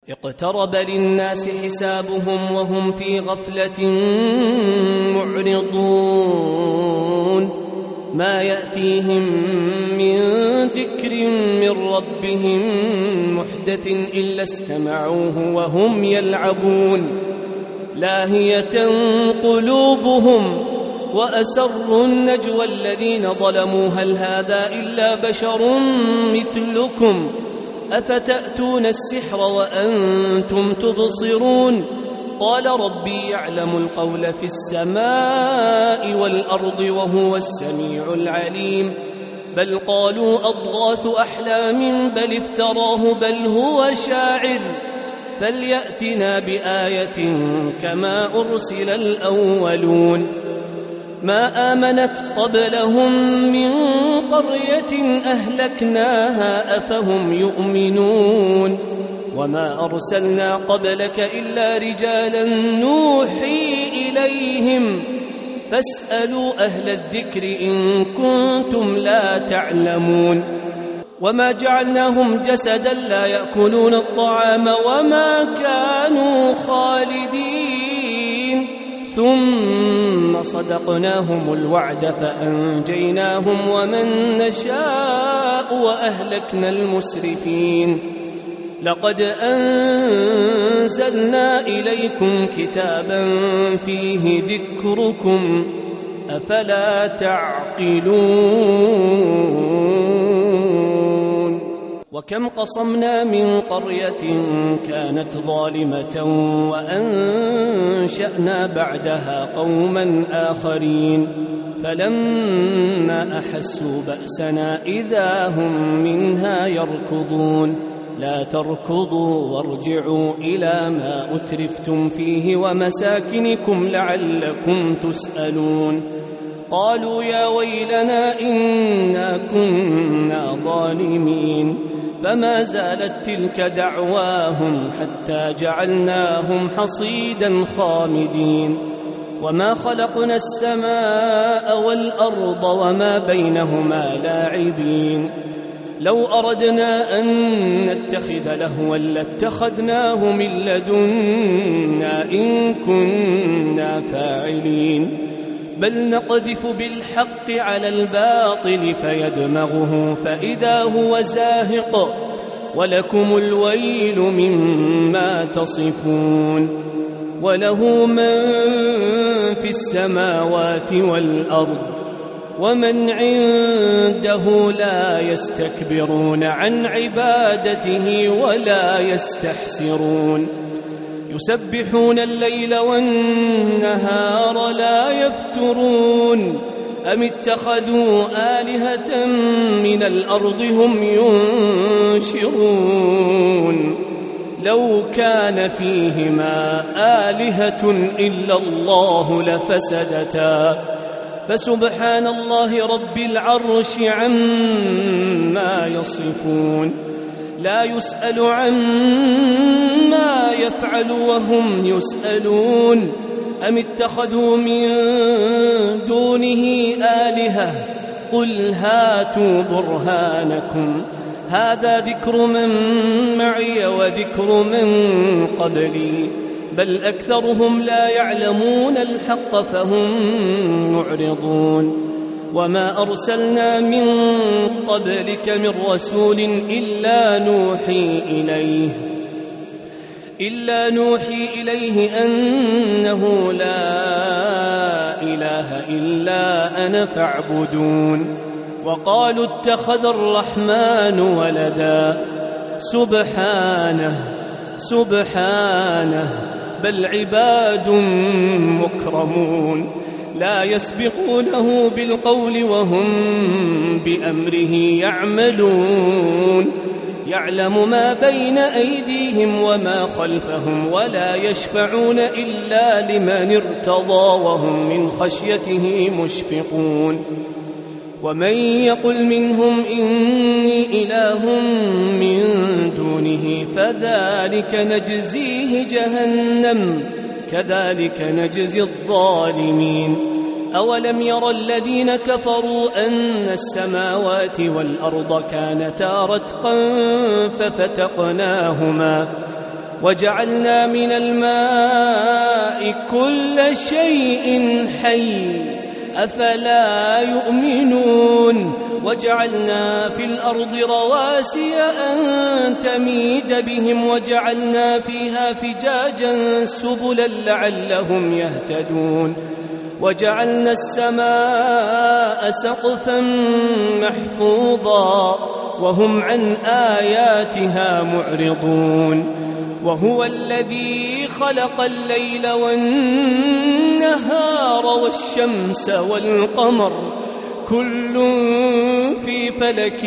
اقترب للناس حسابهم وهم في غفلة معرضون ما يأتيهم من ذكر من ربهم محدث إلا استمعوه وهم يلعبون لاهية قلوبهم وأسروا النجوى الذين ظلموا هل هذا إلا بشر مثلكم أفتأتون السحر وأنتم تبصرون قال ربي يعلم القول في السماء والأرض وهو السميع العليم بل قالوا أضغاث أحلام بل افتراه بل هو شاعر فليأتنا بآية كما أرسل الأولون ما آمنت قبلهم من قرية أهلكناها أفهم يؤمنون وما أرسلنا قبلك إلا رجالا نوحي إليهم فاسألوا أهل الذكر إن كنتم لا تعلمون وما جعلناهم جسدا لا يأكلون الطعام وما كانوا خالدين ثم صدقناهم الوعد فأنجيناهم ومن نشاء وأهلكنا المسرفين لقد أنزلنا إليكم كتابا فيه ذكركم أفلا تعقلون وكم قصمنا من قرية كانت ظالمة وأنشأنا بعدها قوما آخرين فلما أحسوا بأسنا إذا هم منها يركضون لا تركضوا وارجعوا إلى ما أترفتم فيه ومساكنكم لعلكم تسألون قالوا يا ويلنا إنا كنا ظالمين فما زالت تلك دعواهم حتى جعلناهم حصيدا خامدين وما خلقنا السماء والأرض وما بينهما لاعبين لو أردنا أن نتخذ لهوا لاتخذناه من لدنا إن كنا فاعلين بل نقذف بالحق على الباطل فيدمغه فإذا هو زاهق ولكم الويل مما تصفون وله من في السماوات والأرض ومن عنده لا يستكبرون عن عبادته ولا يستحسرون يسبحون الليل والنهار لا يفترون أم اتخذوا آلهة من الأرض هم ينشرون لو كان فيهما آلهة إلا الله لفسدتا فسبحان الله رب العرش عما يصفون لا يسأل عما يفعل وهم يسألون أم اتخذوا من دونه آلهة قل هاتوا برهانكم هذا ذكر من معي وذكر من قبلي بل أكثرهم لا يعلمون الحق فهم معرضون وما أرسلنا من قبلك من رسول إلا نوحي إليه أنه لا إله إلا أنا فاعبدون وقالوا اتخذ الرحمن ولدا سبحانه بل عباد مكرمون لا يسبقونه بالقول وهم بأمره يعملون يعلم ما بين أيديهم وما خلفهم ولا يشفعون إلا لمن ارتضى وهم من خشيته مشفقون ومن يقل منهم إني إله من دونه فذلك نجزيه جهنم كذلك نجزي الظالمين أولم ير الذين كفروا أن السماوات والأرض كانتا رتقا وجعلنا من الماء كل شيء حي أفلا يؤمنون وجعلنا في الأرض رواسي أن تميد بهم وجعلنا فيها فجاجا سبلا لعلهم يهتدون وجعلنا السماء سقفا محفوظا وهم عن آياتها معرضون وهو الذي خلق الليل والنهار والشمس والقمر كل في فلك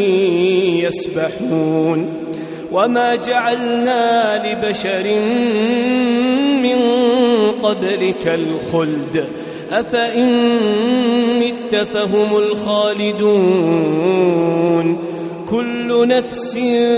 يسبحون وما جعلنا لبشر من قبلك الخلد أفإن مت فهم الخالدون كل نفس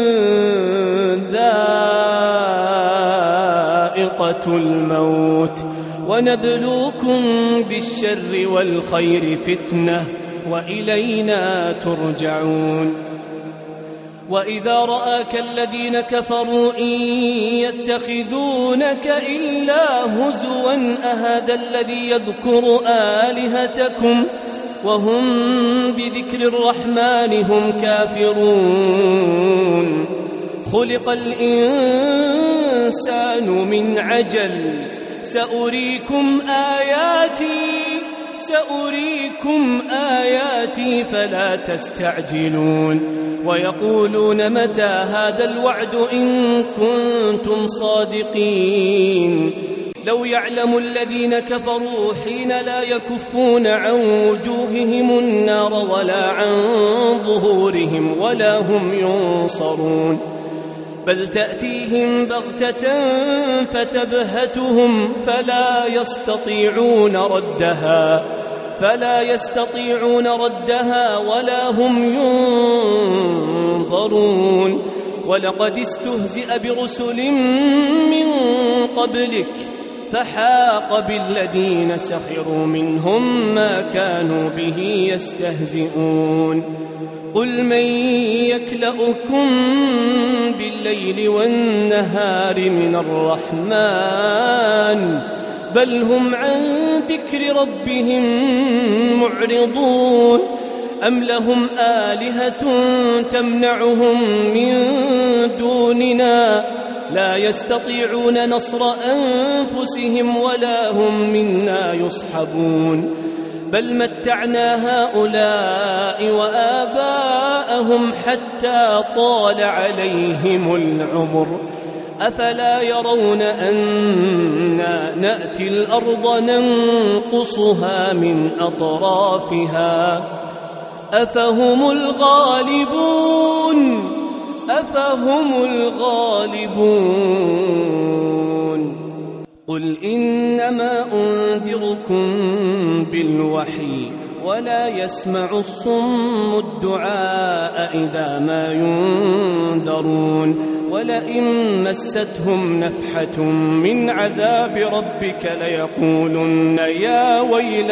ذائقة الموت ونبلوكم بالشر والخير فتنة وإلينا ترجعون وإذا رآك الذين كفروا إن يتخذونك إلا هزوا أهذا الذي يذكر آلهتكم وهم بذكر الرحمن هم كافرون خلق الإنسان من عجل سأريكم آياتي فلا تستعجلون ويقولون متى هذا الوعد إن كنتم صادقين لو يعلم الذين كفروا حين لا يكفون عن وجوههم النار ولا عن ظهورهم ولا هم ينصرون بل تأتيهم بغتة فتبهتهم فلا يستطيعون ردها ولا هم ينظرون ولقد استهزئ برسل من قبلك فحاق بالذين سخروا منهم ما كانوا به يستهزئون قل من يكلؤكم بالليل والنهار من الرحمن بل هم عن ذكر ربهم معرضون أم لهم آلهة تمنعهم من دوننا لا يستطيعون نصر أنفسهم ولا هم منا يصحبون بل متعنا هؤلاء وآباءهم حتى طال عليهم العمر أفلا يرون أنا نأتي الأرض ننقصها من أطرافها أفهم الغالبون قل إنما أنذركم بالوحي ولا يسمع الصم الدعاء إذا ما ينذرون ولئن مستهم نفحة من عذاب ربك ليقولن يا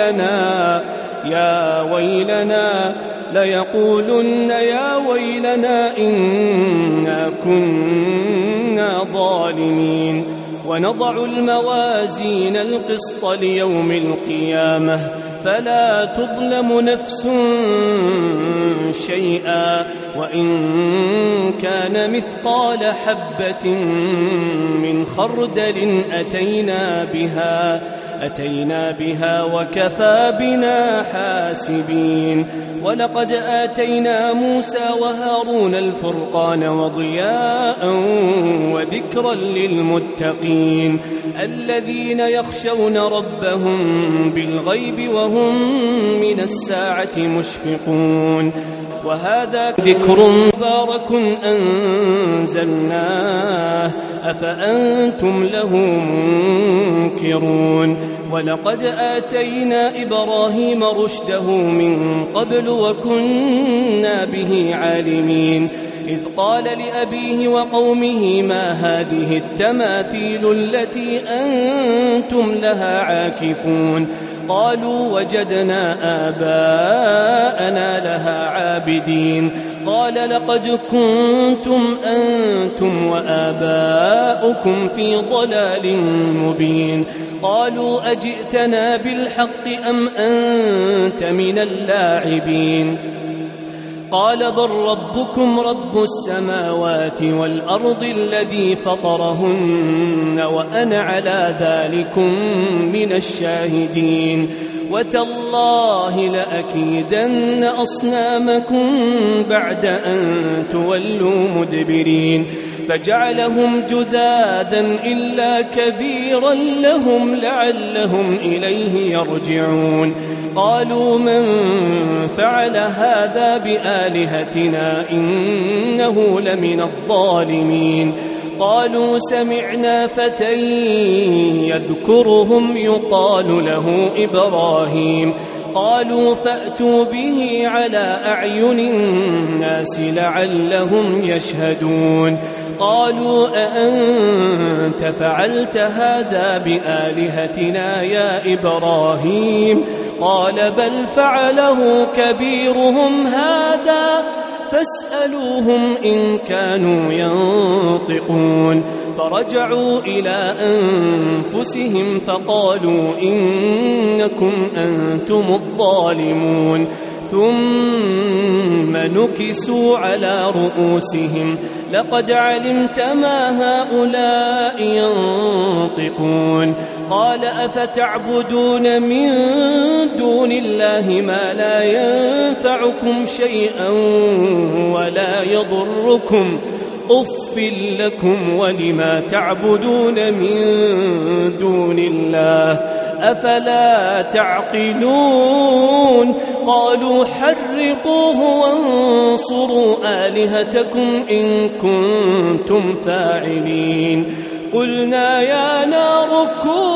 ويلنا إنا كنا ظالمين ونضع الموازين القسط ليوم القيامة فلا تظلم نفس شيئا وإن كان مثقال حبة من خردل أتينا بها وكفى بنا حاسبين ولقد آتينا موسى وهارون الفرقان وضياء وذكرا للمتقين الذين يخشون ربهم بالغيب وهم من الساعة مشفقون وهذا ذكر مبارك أنزلناه أفأنتم له منكرون ولقد آتينا إبراهيم رشده من قبل وكنا به عالمين إذ قال لأبيه وقومه ما هذه التماثيل التي أنتم لها عاكفون قالوا وجدنا آباءنا لها عابدين قال لقد كنتم أنتم وآباؤكم في ضلال مبين قالوا أجئتنا بالحق أم أنت من اللاعبين قال بل ربكم رب السماوات والأرض الذي فطرهن وأنا على ذلكم من الشاهدين وتالله لأكيدن أصنامكم بعد أن تولوا مدبرين فجعلهم جذاذا إلا كبيرا لهم لعلهم إليه يرجعون قالوا من فعل هذا بآلهتنا إنه لمن الظالمين قالوا سمعنا فتى يذكرهم يقال له إبراهيم قالوا فأتوا به على أعين الناس لعلهم يشهدون قالوا أأنت فعلت هذا بآلهتنا يا إبراهيم قال بل فعله كبيرهم هذا فاسألوهم إن كانوا ينطقون فرجعوا إلى أنفسهم فقالوا إنكم أنتم الظالمون ثم نكسوا على رؤوسهم لقد علمت ما هؤلاء ينطقون قال أفتعبدون من دون الله ما لا ينفعكم شيئا ولا يضركم أف لكم ولما تعبدون من دون الله أفلا تعقلون قالوا حرقوه وانصروا آلهتكم إن كنتم فاعلين قلنا يا نار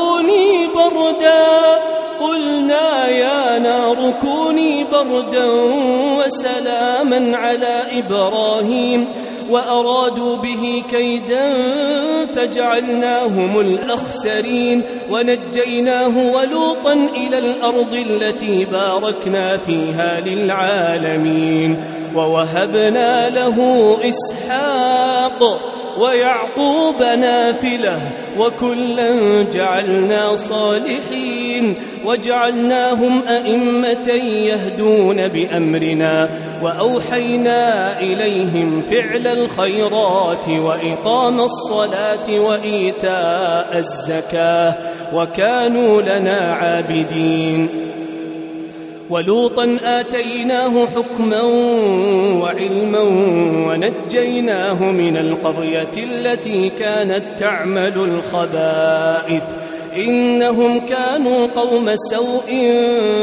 كوني بردا وسلاما على إبراهيم وأرادوا به كيدا فجعلناهم الأخسرين ونجيناه ولوطا إلى الأرض التي باركنا فيها للعالمين ووهبنا له إسحاق ويعقوب نافلة وكلا جعلنا صالحين وجعلناهم أئمة يهدون بأمرنا وأوحينا إليهم فعل الخيرات وإقام الصلاة وإيتاء الزكاة وكانوا لنا عابدين ولوطا آتيناه حكما وعلما ونجيناه من القرية التي كانت تعمل الخبائث إنهم كانوا قوم سوء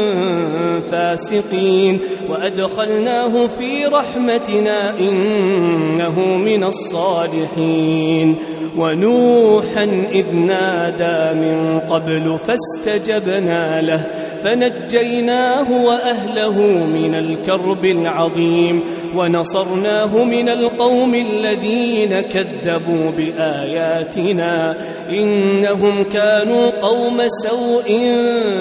فاسقين وأدخلناه في رحمتنا إنه من الصالحين ونوحا إذ نادى من قبل فاستجبنا له فنجيناه وأهله من الكرب العظيم ونصرناه من القوم الذين كذبوا بآياتنا إنهم كانوا قوم سوء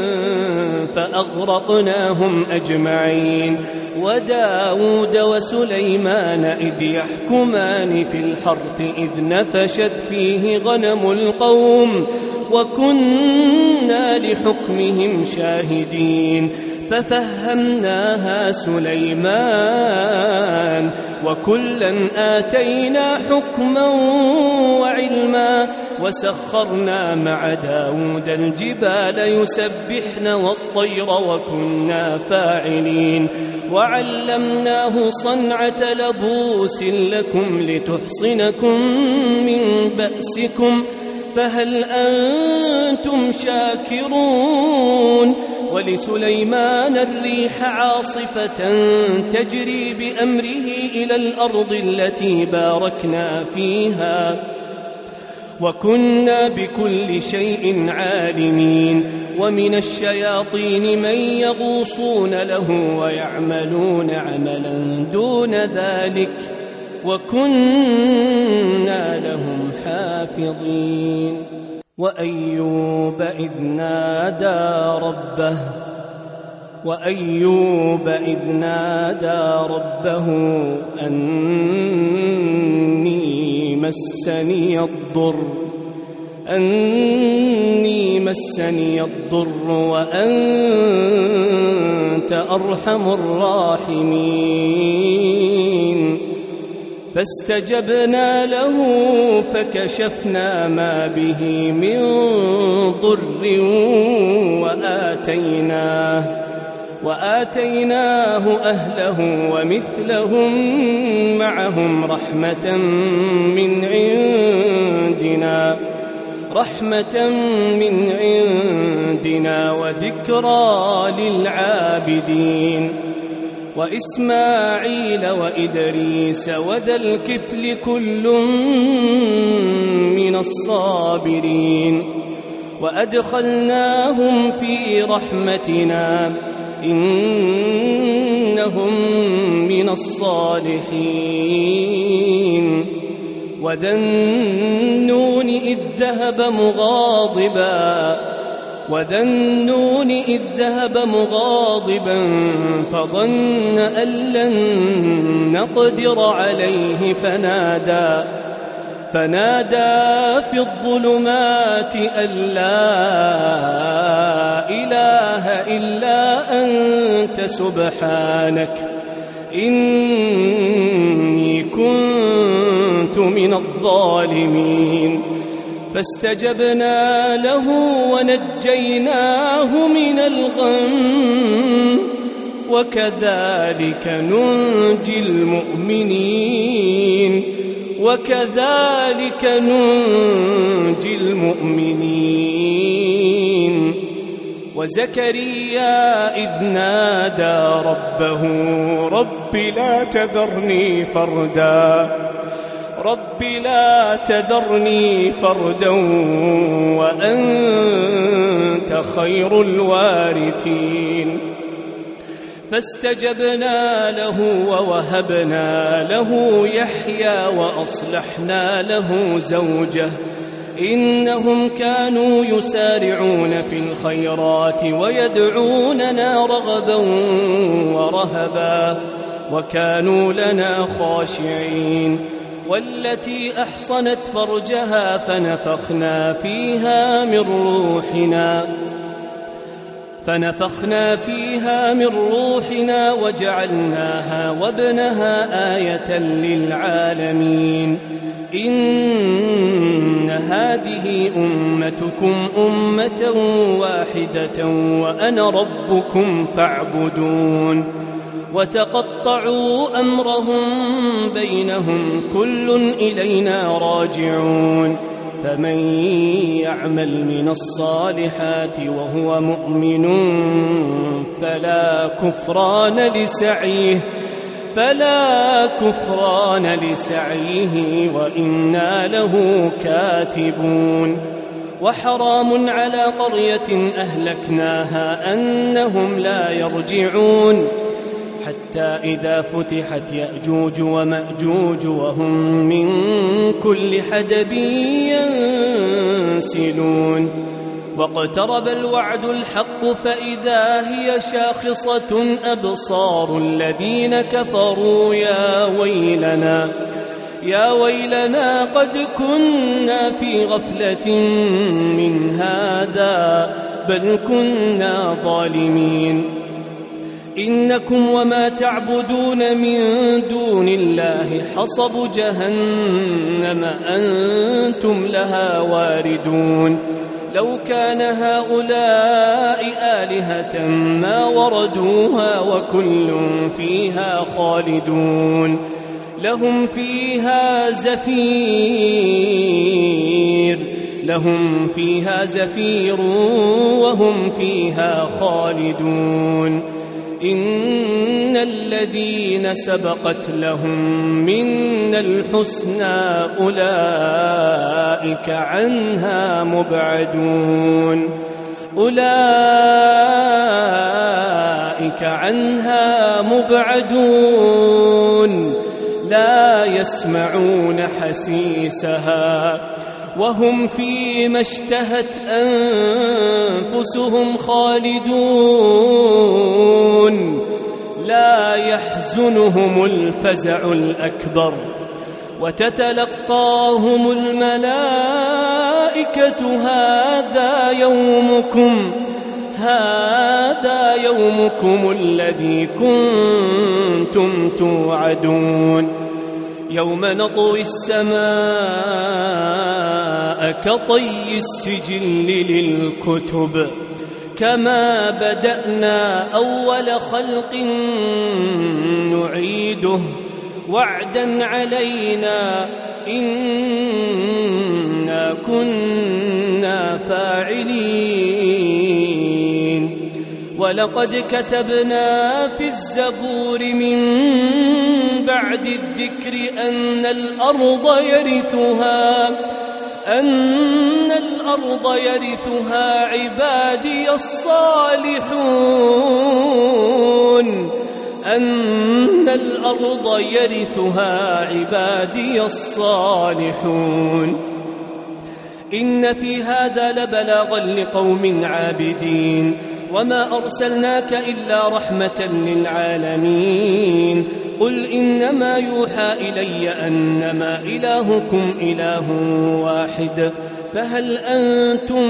فأغرقناهم أجمعين وداود وسليمان إذ يحكمان في الحرث إذ نفشت فيه غنم القوم وكنا لحكمهم شاهدين ففهمناها سليمان وكلا آتينا حكما وعلما وسخرنا مع داود الجبال يسبحن والطير وكنا فاعلين وعلمناه صنعة لبوس لكم لتحصنكم من بأسكم فهل أنتم شاكرون ولسليمان الريح عاصفة تجري بأمره إلى الأرض التي باركنا فيها وكنا بكل شيء عالمين ومن الشياطين من يغوصون له ويعملون عملا دون ذلك وكنا لهم حافظين وأيوب إذ نادى ربه أني مسني الضر وأنت أرحم الراحمين فاستجبنا له فكشفنا ما به من ضر وآتيناه أهله ومثلهم معهم رحمة من عندنا وذكرى للعابدين وإسماعيل وإدريس وذا الكفل كل من الصابرين وأدخلناهم في رحمتنا إنهم من الصالحين وذا النون إذ ذهب مغاضبا فظن أن لن نقدر عليه فنادى في الظلمات أن لا إله إلا أنت سبحانك إني كنت من الظالمين فاستجبنا له ونجيناه من الغم وكذلك ننجي المؤمنين وزكريا إذ نادى ربه رب لا تذرني فردا وأنت خير الوارثين فاستجبنا له ووهبنا له يحيى وأصلحنا له زوجه إنهم كانوا يسارعون في الخيرات ويدعوننا رغبا ورهبا وكانوا لنا خاشعين والتي أحصنت فرجها فنفخنا فيها من روحنا وجعلناها وابنها آية للعالمين إن هذه أمتكم أمة واحدة وأنا ربكم فاعبدون وتقطعوا أمرهم بينهم كل إلينا راجعون فمن يعمل من الصالحات وهو مؤمن فلا كفران لسعيه وإنا له كاتبون وحرام على قرية أهلكناها أنهم لا يرجعون حتى إذا فتحت يأجوج ومأجوج وهم من كل حدب ينسلون واقترب الوعد الحق فإذا هي شاخصة أبصار الذين كفروا يا ويلنا قد كنا في غفلة من هذا بل كنا ظالمين إنكم وما تعبدون من دون الله حصب جهنم أنتم لها واردون لو كان هؤلاء آلهة ما وردوها وكل فيها خالدون لهم فيها زفير وهم فيها خالدون إن الذين سبقت لهم من الحسنى أولئك عنها مبعدون لا يسمعون حسيسها وهم فيما اشتهت أنفسهم خالدون لا يحزنهم الفزع الأكبر وتتلقاهم الملائكة هذا يومكم الذي كنتم توعدون يوم نطوي السماء كطي السجل للكتب كما بدأنا أول خلق نعيده وعدا علينا إنا كنا فاعلين ولقد كتبنا في الزبور من بعد الذكر أن الأرض يرثها عبادي الصالحون إن في هذا لبلاغا لقوم عابدين وما أرسلناك إلا رحمة للعالمين قل إنما يوحى إلي أنما إلهكم إله واحد فهل أنتم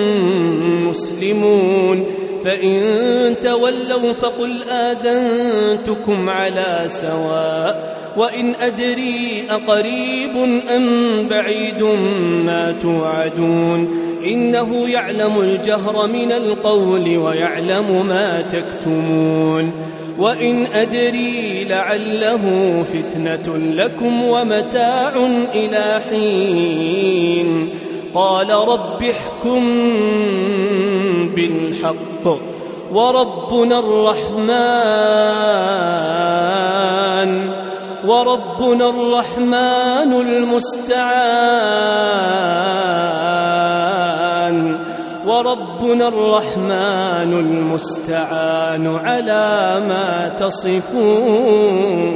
مسلمون فإن تولوا فقل آذنتكم على سواء وإن أدري أقريب أم بعيد ما توعدون إنه يعلم الجهر من القول ويعلم ما تكتمون وإن أدري لعله فتنة لكم ومتاع إلى حين قال رب احكم بالحق وربنا الرحمن المستعان على ما تصفون.